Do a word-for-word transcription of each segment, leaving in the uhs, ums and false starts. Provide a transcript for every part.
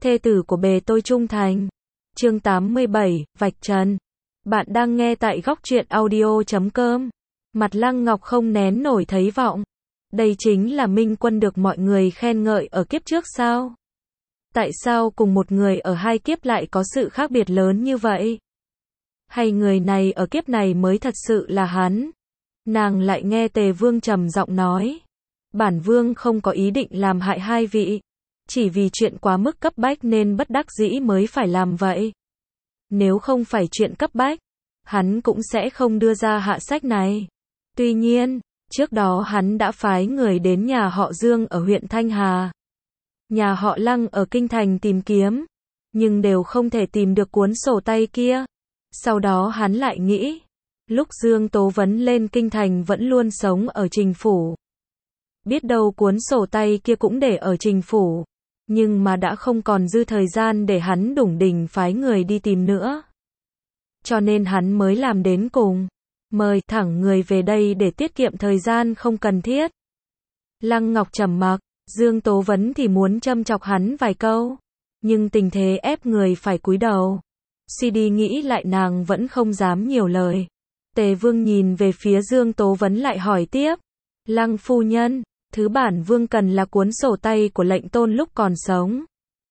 thê tử của bề tôi trung thành. Chương tám mươi bảy, vạch trần. Bạn đang nghe tại góc truyện audio chấm com. Mặt Lăng Ngọc không nén nổi thấy vọng. Đây chính là Minh Quân được mọi người khen ngợi ở kiếp trước sao? Tại sao cùng một người ở hai kiếp lại có sự khác biệt lớn như vậy? Hay người này ở kiếp này mới thật sự là hắn? Nàng lại nghe Tề Vương trầm giọng nói. Bản Vương không có ý định làm hại hai vị. Chỉ vì chuyện quá mức cấp bách nên bất đắc dĩ mới phải làm vậy. Nếu không phải chuyện cấp bách, hắn cũng sẽ không đưa ra hạ sách này. Tuy nhiên, trước đó hắn đã phái người đến nhà họ Dương ở huyện Thanh Hà, nhà họ Lăng ở Kinh Thành tìm kiếm, nhưng đều không thể tìm được cuốn sổ tay kia. Sau đó hắn lại nghĩ, lúc Dương Tố Vấn lên Kinh Thành vẫn luôn sống ở Trình Phủ. Biết đâu cuốn sổ tay kia cũng để ở Trình Phủ, nhưng mà đã không còn dư thời gian để hắn đủng đỉnh phái người đi tìm nữa. Cho nên hắn mới làm đến cùng, mời thẳng người về đây để tiết kiệm thời gian không cần thiết. Lăng Ngọc trầm mặc, Dương Tố Vấn thì muốn châm chọc hắn vài câu, nhưng tình thế ép người phải cúi đầu. Suy đi nghĩ lại nàng vẫn không dám nhiều lời. Tề Vương nhìn về phía Dương Tố Vấn lại hỏi tiếp. Lăng phu nhân, thứ bản Vương cần là cuốn sổ tay của lệnh tôn lúc còn sống.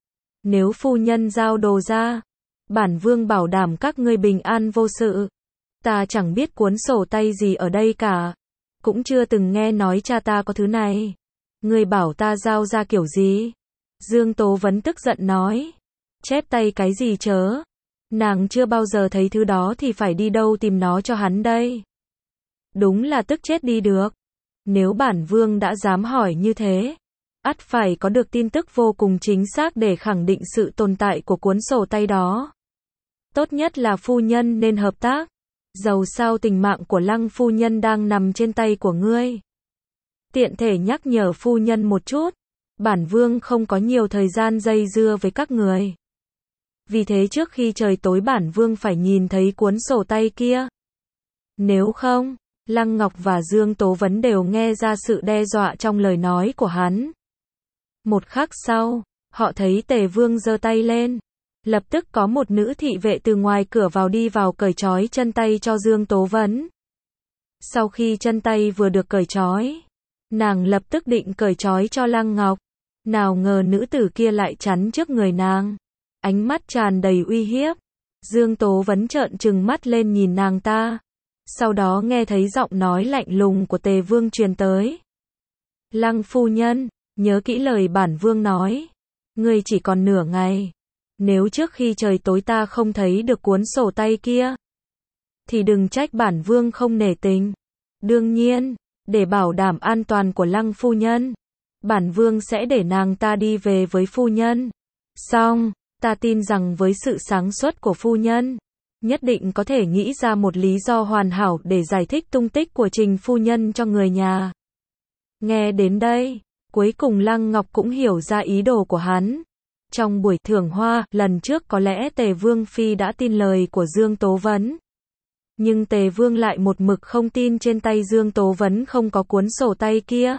Nếu phu nhân giao đồ ra, bản Vương bảo đảm các ngươi bình an vô sự. Ta chẳng biết cuốn sổ tay gì ở đây cả, cũng chưa từng nghe nói cha ta có thứ này. Ngươi bảo ta giao ra kiểu gì? Dương Tố Vấn tức giận nói. Chép tay cái gì chớ? Nàng chưa bao giờ thấy thứ đó thì phải đi đâu tìm nó cho hắn đây? Đúng là tức chết đi được. Nếu bản Vương đã dám hỏi như thế, ắt phải có được tin tức vô cùng chính xác để khẳng định sự tồn tại của cuốn sổ tay đó. Tốt nhất là phu nhân nên hợp tác. Dầu sao tình mạng của Lăng phu nhân đang nằm trên tay của ngươi. Tiện thể nhắc nhở phu nhân một chút, bản Vương không có nhiều thời gian dây dưa với các người. Vì thế trước khi trời tối bản Vương phải nhìn thấy cuốn sổ tay kia. Nếu không, Lăng Ngọc và Dương Tố Vấn đều nghe ra sự đe dọa trong lời nói của hắn. Một khắc sau, họ thấy Tề Vương giơ tay lên. Lập tức có một nữ thị vệ từ ngoài cửa vào đi vào cởi trói chân tay cho Dương Tố Vấn. Sau khi chân tay vừa được cởi trói, nàng lập tức định cởi trói cho Lăng Ngọc. Nào ngờ nữ tử kia lại chắn trước người nàng. Ánh mắt tràn đầy uy hiếp. Dương Tố Vấn trợn trừng mắt lên nhìn nàng ta. Sau đó nghe thấy giọng nói lạnh lùng của Tề Vương truyền tới. Lăng phu nhân, nhớ kỹ lời bản Vương nói. Ngươi chỉ còn nửa ngày. Nếu trước khi trời tối ta không thấy được cuốn sổ tay kia, thì đừng trách bản Vương không nể tình. Đương nhiên, để bảo đảm an toàn của Lăng phu nhân, bản Vương sẽ để nàng ta đi về với phu nhân. Xong, ta tin rằng với sự sáng suốt của phu nhân, nhất định có thể nghĩ ra một lý do hoàn hảo để giải thích tung tích của Trình phu nhân cho người nhà. Nghe đến đây, cuối cùng Lăng Ngọc cũng hiểu ra ý đồ của hắn. Trong buổi thưởng hoa, lần trước có lẽ Tề Vương Phi đã tin lời của Dương Tố Vấn. Nhưng Tề Vương lại một mực không tin trên tay Dương Tố Vấn không có cuốn sổ tay kia.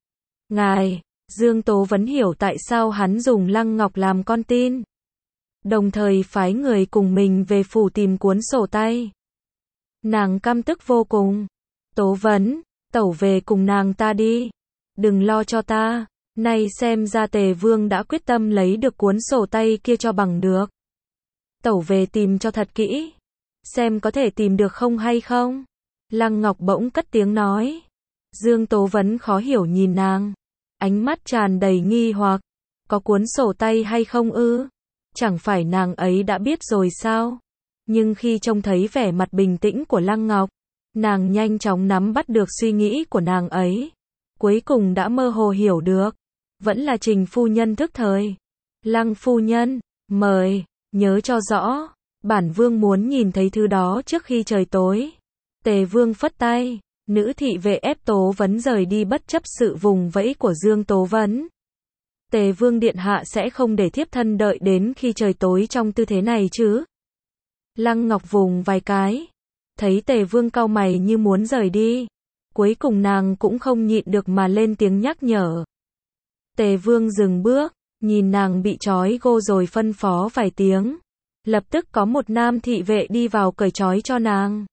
Ngài, Dương Tố Vấn hiểu tại sao hắn dùng Lăng Ngọc làm con tin. Đồng thời phái người cùng mình về phủ tìm cuốn sổ tay. Nàng căm tức vô cùng. Tố Vấn, tẩu về cùng nàng ta đi. Đừng lo cho ta. Nay xem ra Tề Vương đã quyết tâm lấy được cuốn sổ tay kia cho bằng được. Tẩu về tìm cho thật kỹ. Xem có thể tìm được không hay không. Lăng Ngọc bỗng cất tiếng nói. Dương Tố Vấn khó hiểu nhìn nàng. Ánh mắt tràn đầy nghi hoặc. Có cuốn sổ tay hay không ư? Chẳng phải nàng ấy đã biết rồi sao? Nhưng khi trông thấy vẻ mặt bình tĩnh của Lăng Ngọc, nàng nhanh chóng nắm bắt được suy nghĩ của nàng ấy. Cuối cùng đã mơ hồ hiểu được. Vẫn là Trình phu nhân thức thời. Lăng phu nhân, mời, nhớ cho rõ, bản Vương muốn nhìn thấy thứ đó trước khi trời tối. Tề Vương phất tay, nữ thị vệ ép Tố Vấn rời đi bất chấp sự vùng vẫy của Dương Tố Vấn. Tề Vương điện hạ sẽ không để thiếp thân đợi đến khi trời tối trong tư thế này chứ? Lăng Ngọc vùng vài cái, thấy Tề Vương cau mày như muốn rời đi. Cuối cùng nàng cũng không nhịn được mà lên tiếng nhắc nhở. Tề Vương dừng bước, nhìn nàng bị trói gô rồi phân phó vài tiếng. Lập tức có một nam thị vệ đi vào cởi trói cho nàng.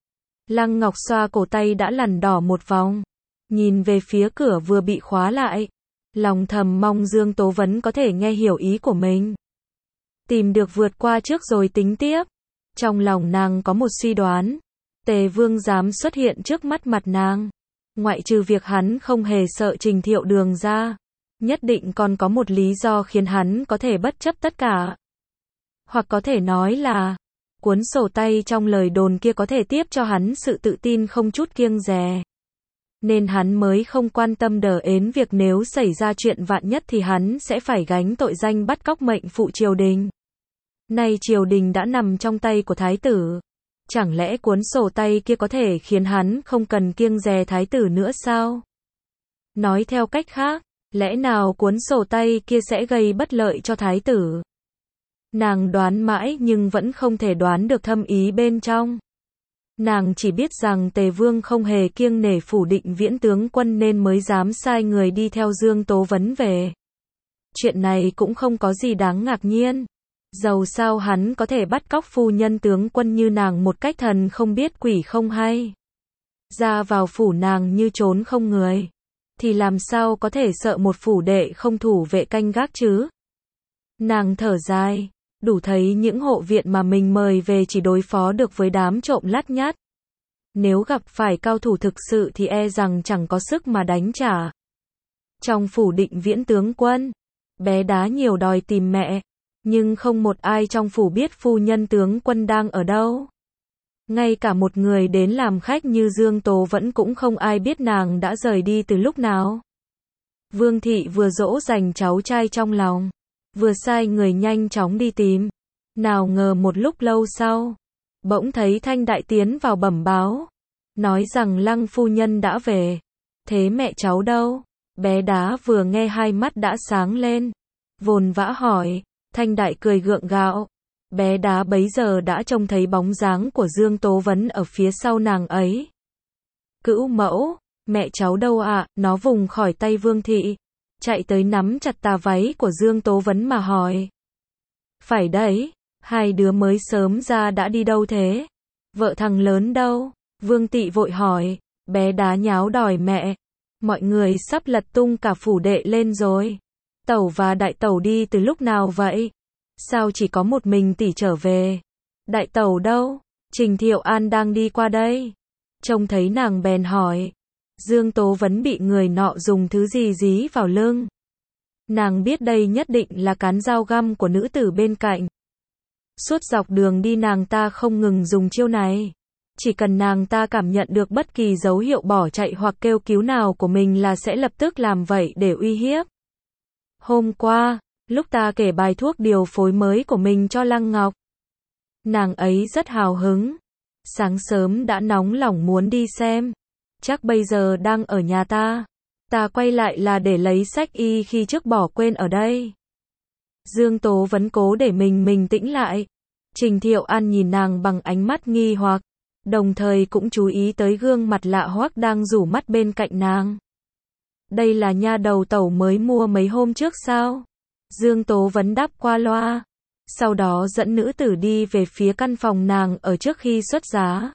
Lăng Ngọc xoa cổ tay đã lằn đỏ một vòng, nhìn về phía cửa vừa bị khóa lại, lòng thầm mong Dương Tố Vấn có thể nghe hiểu ý của mình. Tìm được vượt qua trước rồi tính tiếp. Trong lòng nàng có một suy đoán, Tề Vương dám xuất hiện trước mắt mặt nàng, ngoại trừ việc hắn không hề sợ Trình Thiệu Đường ra, nhất định còn có một lý do khiến hắn có thể bất chấp tất cả. Hoặc có thể nói là, cuốn sổ tay trong lời đồn kia có thể tiếp cho hắn sự tự tin không chút kiêng dè. Nên hắn mới không quan tâm đờ ến việc nếu xảy ra chuyện vạn nhất thì hắn sẽ phải gánh tội danh bắt cóc mệnh phụ triều đình. Nay triều đình đã nằm trong tay của thái tử. Chẳng lẽ cuốn sổ tay kia có thể khiến hắn không cần kiêng dè thái tử nữa sao? Nói theo cách khác, lẽ nào cuốn sổ tay kia sẽ gây bất lợi cho thái tử? Nàng đoán mãi nhưng vẫn không thể đoán được thâm ý bên trong. Nàng chỉ biết rằng Tề Vương không hề kiêng nể Phủ Định Viễn tướng quân nên mới dám sai người đi theo Dương Tố Vấn về. Chuyện này cũng không có gì đáng ngạc nhiên. Dầu sao hắn có thể bắt cóc phu nhân tướng quân như nàng một cách thần không biết quỷ không hay. Ra vào phủ nàng như trốn không người. Thì làm sao có thể sợ một phủ đệ không thủ vệ canh gác chứ? Nàng thở dài, đủ thấy những hộ viện mà mình mời về chỉ đối phó được với đám trộm lắt nhắt. Nếu gặp phải cao thủ thực sự thì e rằng chẳng có sức mà đánh trả. Trong Phủ Định Viễn tướng quân, bé đá nhiều đòi tìm mẹ, nhưng không một ai trong phủ biết phu nhân tướng quân đang ở đâu. Ngay cả một người đến làm khách như Dương Tố Vẫn cũng không ai biết nàng đã rời đi từ lúc nào. Vương thị vừa dỗ dành cháu trai trong lòng, vừa sai người nhanh chóng đi tìm. Nào ngờ một lúc lâu sau, bỗng thấy Thanh Đại tiến vào bẩm báo, nói rằng Lăng phu nhân đã về. Thế mẹ cháu đâu? Bé đá vừa nghe hai mắt đã sáng lên, vồn vã hỏi. Thanh Đại cười gượng gạo. Bé đá bấy giờ đã trông thấy bóng dáng của Dương Tố Vấn ở phía sau nàng ấy. Cữu mẫu, mẹ cháu đâu ạ? À? Nó vùng khỏi tay Vương thị, chạy tới nắm chặt tà váy của Dương Tố Vấn mà hỏi. Phải đấy, hai đứa mới sớm ra đã đi đâu thế? Vợ thằng lớn đâu? Vương thị vội hỏi. Bé đá nháo đòi mẹ. Mọi người sắp lật tung cả phủ đệ lên rồi. Tẩu và đại tẩu đi từ lúc nào vậy? Sao chỉ có một mình tỷ trở về? Đại tẩu đâu? Trình Thiệu An đang đi qua đây. Trông thấy nàng bèn hỏi. Dương Tố Vấn bị người nọ dùng thứ gì dí vào lưng. Nàng biết đây nhất định là cán dao găm của nữ tử bên cạnh. Suốt dọc đường đi nàng ta không ngừng dùng chiêu này. Chỉ cần nàng ta cảm nhận được bất kỳ dấu hiệu bỏ chạy hoặc kêu cứu nào của mình là sẽ lập tức làm vậy để uy hiếp. Hôm qua, lúc ta kể bài thuốc điều phối mới của mình cho Lăng Ngọc, nàng ấy rất hào hứng. Sáng sớm đã nóng lòng muốn đi xem. Chắc bây giờ đang ở nhà ta. Ta quay lại là để lấy sách y khi trước bỏ quên ở đây. Dương Tố Vấn cố để mình bình tĩnh lại. Trình Thiệu An nhìn nàng bằng ánh mắt nghi hoặc, đồng thời cũng chú ý tới gương mặt lạ hoắc đang rủ mắt bên cạnh nàng. Đây là nha đầu tẩu mới mua mấy hôm trước sao? Dương Tố Vấn đáp qua loa. Sau đó dẫn nữ tử đi về phía căn phòng nàng ở trước khi xuất giá.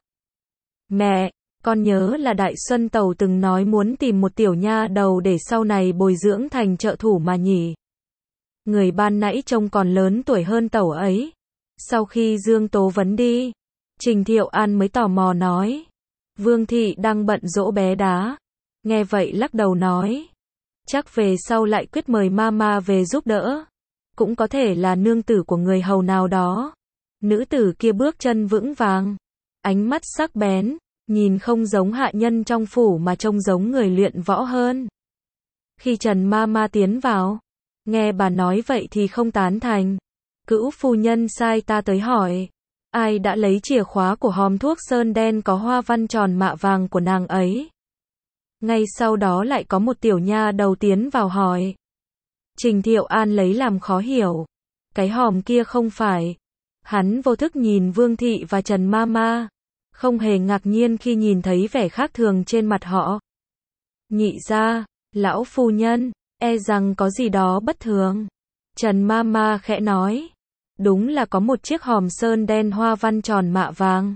Mẹ, con nhớ là Đại Xuân tẩu từng nói muốn tìm một tiểu nha đầu để sau này bồi dưỡng thành trợ thủ mà nhỉ. Người ban nãy trông còn lớn tuổi hơn tẩu ấy. Sau khi Dương Tố Vấn đi, Trình Thiệu An mới tò mò nói. Vương thị đang bận dỗ bé đá. Nghe vậy lắc đầu nói. Chắc về sau lại quyết mời mama về giúp đỡ. Cũng có thể là nương tử của người hầu nào đó. Nữ tử kia bước chân vững vàng, ánh mắt sắc bén, nhìn không giống hạ nhân trong phủ mà trông giống người luyện võ hơn. Khi Trần mama tiến vào, nghe bà nói vậy thì không tán thành. Cữu phu nhân sai ta tới hỏi, ai đã lấy chìa khóa của hòm thuốc sơn đen có hoa văn tròn mạ vàng của nàng ấy. Ngay sau đó lại có một tiểu nha đầu tiến vào hỏi. Trình Thiệu An lấy làm khó hiểu. Cái hòm kia không phải. Hắn vô thức nhìn Vương thị và Trần Mama, không hề ngạc nhiên khi nhìn thấy vẻ khác thường trên mặt họ. Nhị ra, lão phu nhân, e rằng có gì đó bất thường. Trần ma ma khẽ nói. Đúng là có một chiếc hòm sơn đen hoa văn tròn mạ vàng.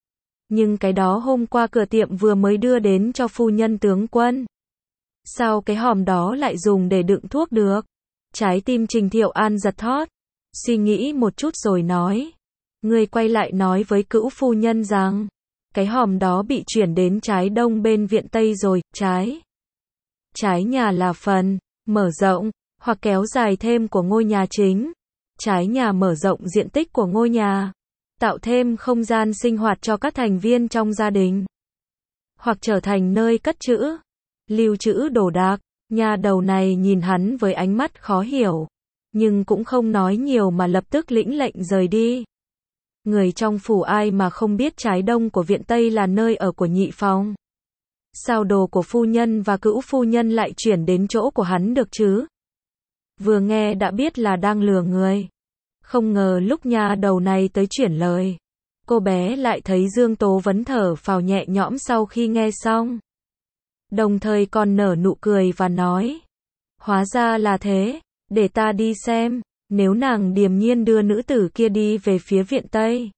Nhưng cái đó hôm qua cửa tiệm vừa mới đưa đến cho phu nhân tướng quân. Sao cái hòm đó lại dùng để đựng thuốc được? Trái tim Trình Thiệu An giật thót. Suy nghĩ một chút rồi nói. Người quay lại nói với cữu phu nhân rằng, cái hòm đó bị chuyển đến trái đông bên viện Tây rồi, trái. Trái nhà là phần, mở rộng, hoặc kéo dài thêm của ngôi nhà chính. Trái nhà mở rộng diện tích của ngôi nhà. Tạo thêm không gian sinh hoạt cho các thành viên trong gia đình. Hoặc trở thành nơi cất trữ, lưu trữ đồ đạc. Nhà đầu này nhìn hắn với ánh mắt khó hiểu. Nhưng cũng không nói nhiều mà lập tức lĩnh lệnh rời đi. Người trong phủ ai mà không biết trái đông của viện Tây là nơi ở của nhị phòng. Sao đồ của phu nhân và cữu phu nhân lại chuyển đến chỗ của hắn được chứ? Vừa nghe đã biết là đang lừa người. Không ngờ lúc nhà đầu này tới chuyển lời. Cô bé lại thấy Dương Tố Vấn thở phào nhẹ nhõm sau khi nghe xong. Đồng thời còn nở nụ cười và nói. Hóa ra là thế, để ta đi xem. Nếu nàng điềm nhiên đưa nữ tử kia đi về phía viện Tây.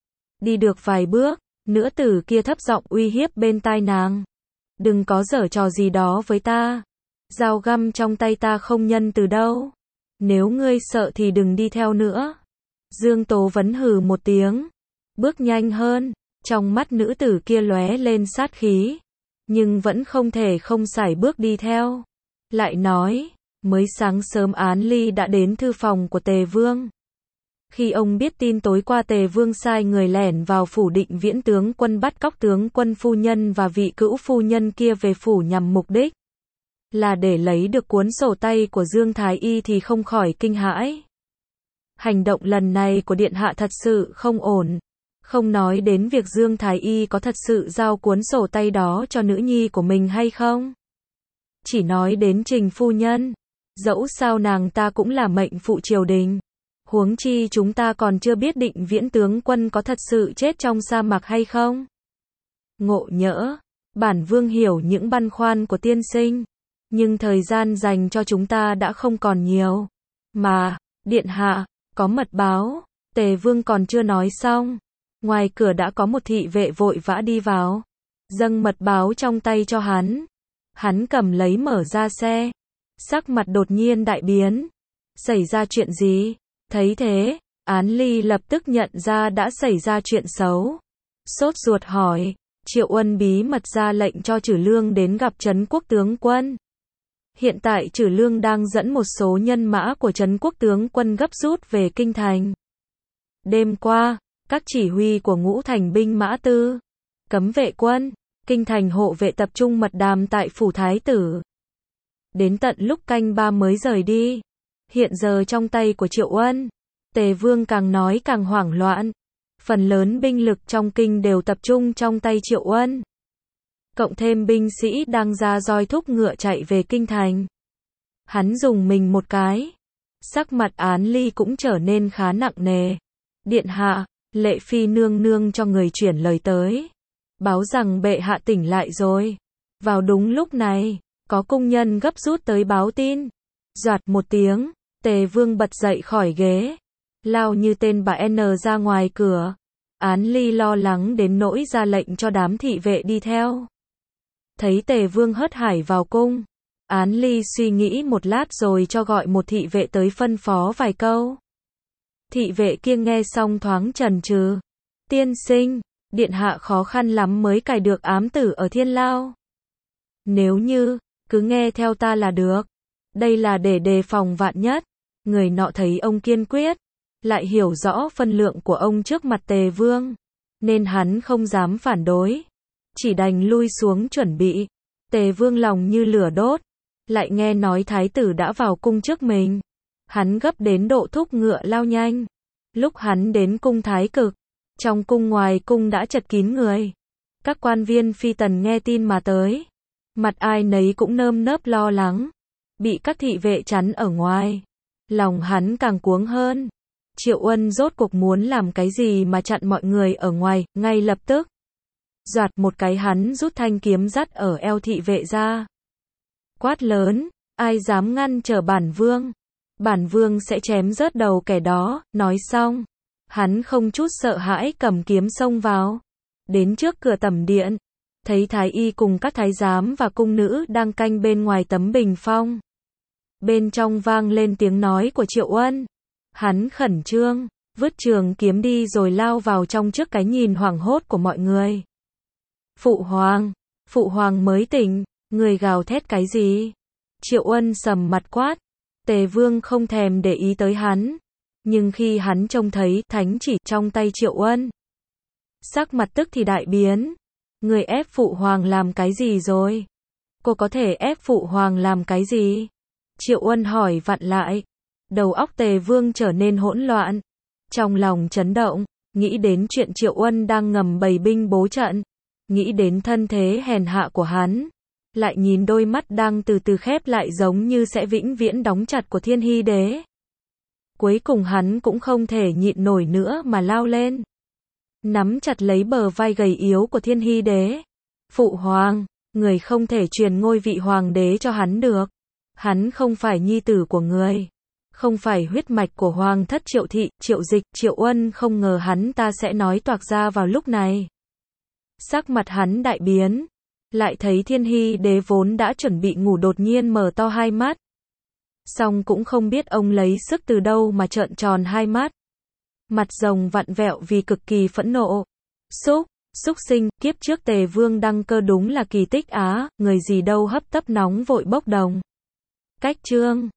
Đi được vài bước, nữ tử kia thấp giọng uy hiếp bên tai nàng. Đừng có giở trò gì đó với ta. Dao găm trong tay ta không nhân từ đâu. Nếu ngươi sợ thì đừng đi theo nữa. Dương Tố Vấn hừ một tiếng. Bước nhanh hơn. Trong mắt nữ tử kia lóe lên sát khí. Nhưng vẫn không thể không sải bước đi theo. Lại nói. Mới sáng sớm Án Ly đã đến thư phòng của Tề Vương. Khi ông biết tin tối qua Tề Vương sai người lẻn vào phủ Định Viễn tướng quân bắt cóc tướng quân phu nhân và vị cữu phu nhân kia về phủ nhằm mục đích là để lấy được cuốn sổ tay của Dương Thái Y thì không khỏi kinh hãi. Hành động lần này của Điện Hạ thật sự không ổn. Không nói đến việc Dương Thái Y có thật sự giao cuốn sổ tay đó cho nữ nhi của mình hay không. Chỉ nói đến Trình phu nhân. Dẫu sao nàng ta cũng là mệnh phụ triều đình. Huống chi chúng ta còn chưa biết Định Viễn tướng quân có thật sự chết trong sa mạc hay không. Ngộ nhỡ, bản vương hiểu những băn khoăn của tiên sinh. Nhưng thời gian dành cho chúng ta đã không còn nhiều. Mà, điện hạ, có mật báo. Tề Vương còn chưa nói xong. Ngoài cửa đã có một thị vệ vội vã đi vào. Dâng mật báo trong tay cho hắn. Hắn cầm lấy mở ra xe. Sắc mặt đột nhiên đại biến. Xảy ra chuyện gì? Thấy thế, Án Ly lập tức nhận ra đã xảy ra chuyện xấu. Sốt ruột hỏi. Triệu Uân bí mật ra lệnh cho Trử Lương đến gặp Trấn Quốc tướng quân. Hiện tại Trử Lương đang dẫn một số nhân mã của Trấn Quốc tướng quân gấp rút về kinh thành. Đêm qua, các chỉ huy của ngũ thành binh mã tư, cấm vệ quân, kinh thành hộ vệ tập trung mật đàm tại phủ thái tử. Đến tận lúc canh ba mới rời đi. Hiện giờ trong tay của Triệu Uân, Tề Vương càng nói càng hoảng loạn. Phần lớn binh lực trong kinh đều tập trung trong tay Triệu Uân. Cộng thêm binh sĩ đang ra roi thúc ngựa chạy về kinh thành. Hắn dùng mình một cái. Sắc mặt Án Ly cũng trở nên khá nặng nề. Điện hạ, Lệ Phi nương nương cho người chuyển lời tới. Báo rằng bệ hạ tỉnh lại rồi. Vào đúng lúc này, có cung nhân gấp rút tới báo tin. Doạt một tiếng, Tề Vương bật dậy khỏi ghế. Lao như tên bà N ra ngoài cửa. Án Ly lo lắng đến nỗi ra lệnh cho đám thị vệ đi theo. Thấy Tề Vương hớt hải vào cung. Án Ly suy nghĩ một lát rồi cho gọi một thị vệ tới phân phó vài câu. Thị vệ kia nghe xong thoáng chần chừ. Tiên sinh, điện hạ khó khăn lắm mới cài được ám tử ở Thiên Lao. Nếu như, cứ nghe theo ta là được. Đây là để đề phòng vạn nhất. Người nọ thấy ông kiên quyết, lại hiểu rõ phân lượng của ông trước mặt Tề Vương, nên hắn không dám phản đối. Chỉ đành lui xuống chuẩn bị. Tề Vương lòng như lửa đốt. Lại nghe nói thái tử đã vào cung trước mình. Hắn gấp đến độ thúc ngựa lao nhanh. Lúc hắn đến cung thái cực, trong cung ngoài cung đã chật kín người. Các quan viên phi tần nghe tin mà tới. Mặt ai nấy cũng nơm nớp lo lắng. Bị các thị vệ chắn ở ngoài. Lòng hắn càng cuống hơn. Triệu Uân rốt cuộc muốn làm cái gì mà chặn mọi người ở ngoài, ngay lập tức. Doạt một cái hắn rút thanh kiếm dắt ở eo thị vệ ra. Quát lớn, ai dám ngăn trở bản vương? Bản vương sẽ chém rớt đầu kẻ đó, nói xong. Hắn không chút sợ hãi cầm kiếm xông vào. Đến trước cửa tẩm điện. Thấy thái y cùng các thái giám và cung nữ đang canh bên ngoài tấm bình phong. Bên trong vang lên tiếng nói của Triệu Uân. Hắn khẩn trương, vứt trường kiếm đi rồi lao vào trong trước cái nhìn hoảng hốt của mọi người. Phụ hoàng, phụ hoàng mới tỉnh, người gào thét cái gì? Triệu Uân sầm mặt quát. Tề Vương không thèm để ý tới hắn. Nhưng khi hắn trông thấy thánh chỉ trong tay Triệu Uân, sắc mặt tức thì đại biến. Người ép phụ hoàng làm cái gì rồi? Cô có thể ép phụ hoàng làm cái gì? Triệu Uân hỏi vặn lại. Đầu óc Tề Vương trở nên hỗn loạn. Trong lòng chấn động, nghĩ đến chuyện Triệu Uân đang ngầm bày binh bố trận. Nghĩ đến thân thế hèn hạ của hắn. Lại nhìn đôi mắt đang từ từ khép lại giống như sẽ vĩnh viễn đóng chặt của Thiên Hy Đế. Cuối cùng hắn cũng không thể nhịn nổi nữa mà lao lên. Nắm chặt lấy bờ vai gầy yếu của Thiên Hy Đế. Phụ hoàng, người không thể truyền ngôi vị hoàng đế cho hắn được. Hắn không phải nhi tử của người. Không phải huyết mạch của hoàng thất Triệu Thị, Triệu Dịch, Triệu Uân không ngờ hắn ta sẽ nói toạc ra vào lúc này. Sắc mặt hắn đại biến. Lại thấy Thiên Hy Đế vốn đã chuẩn bị ngủ đột nhiên mở to hai mắt. Xong cũng không biết ông lấy sức từ đâu mà trợn tròn hai mắt. Mặt rồng vặn vẹo vì cực kỳ phẫn nộ. Xúc, xúc sinh, kiếp trước Tề Vương đăng cơ đúng là kỳ tích á, người gì đâu hấp tấp nóng vội bốc đồng. Cách chương